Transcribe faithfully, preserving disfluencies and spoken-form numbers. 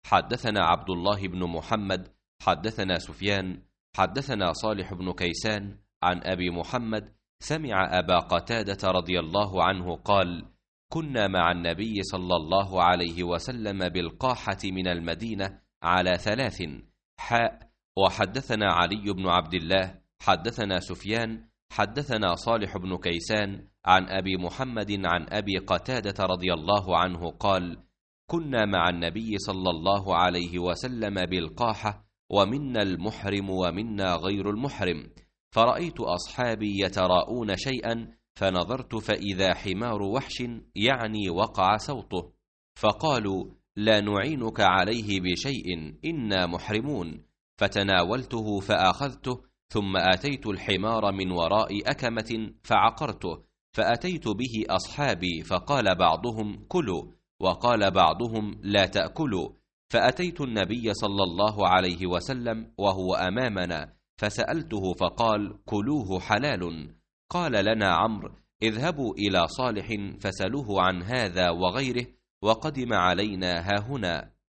حدثنا عبد الله بن محمد حدثنا سفيان حدثنا صالح بن كيسان عن أبي محمد سمع أبا قتادة رضي الله عنه قال: كنا مع النبي صلى الله عليه وسلم بالقاحة من المدينة على ثلاث. حاء. وحدثنا علي بن عبد الله حدثنا سفيان حدثنا صالح بن كيسان عن أبي محمد عن أبي قتادة رضي الله عنه قال: كنا مع النبي صلى الله عليه وسلم بالقاحة ومنا المحرم ومنا غير المحرم، فرأيت أصحابي يتراءون شيئا فنظرت فإذا حمار وحش يعني وقع صوته، فقالوا: لا نعينك عليه بشيء إنا محرمون، فتناولته فأخذته ثم آتيت الحمار من وراء أكمة فعقرته، فأتيت به أصحابي فقال بعضهم: كلوا، وقال بعضهم: لا تأكلوا، فأتيت النبي صلى الله عليه وسلم وهو أمامنا فسألته فقال: كلوه حلال. قال لنا عمرو: اذهبوا إلى صالح فسألوه عن هذا وغيره وقدم علينا هاهنا.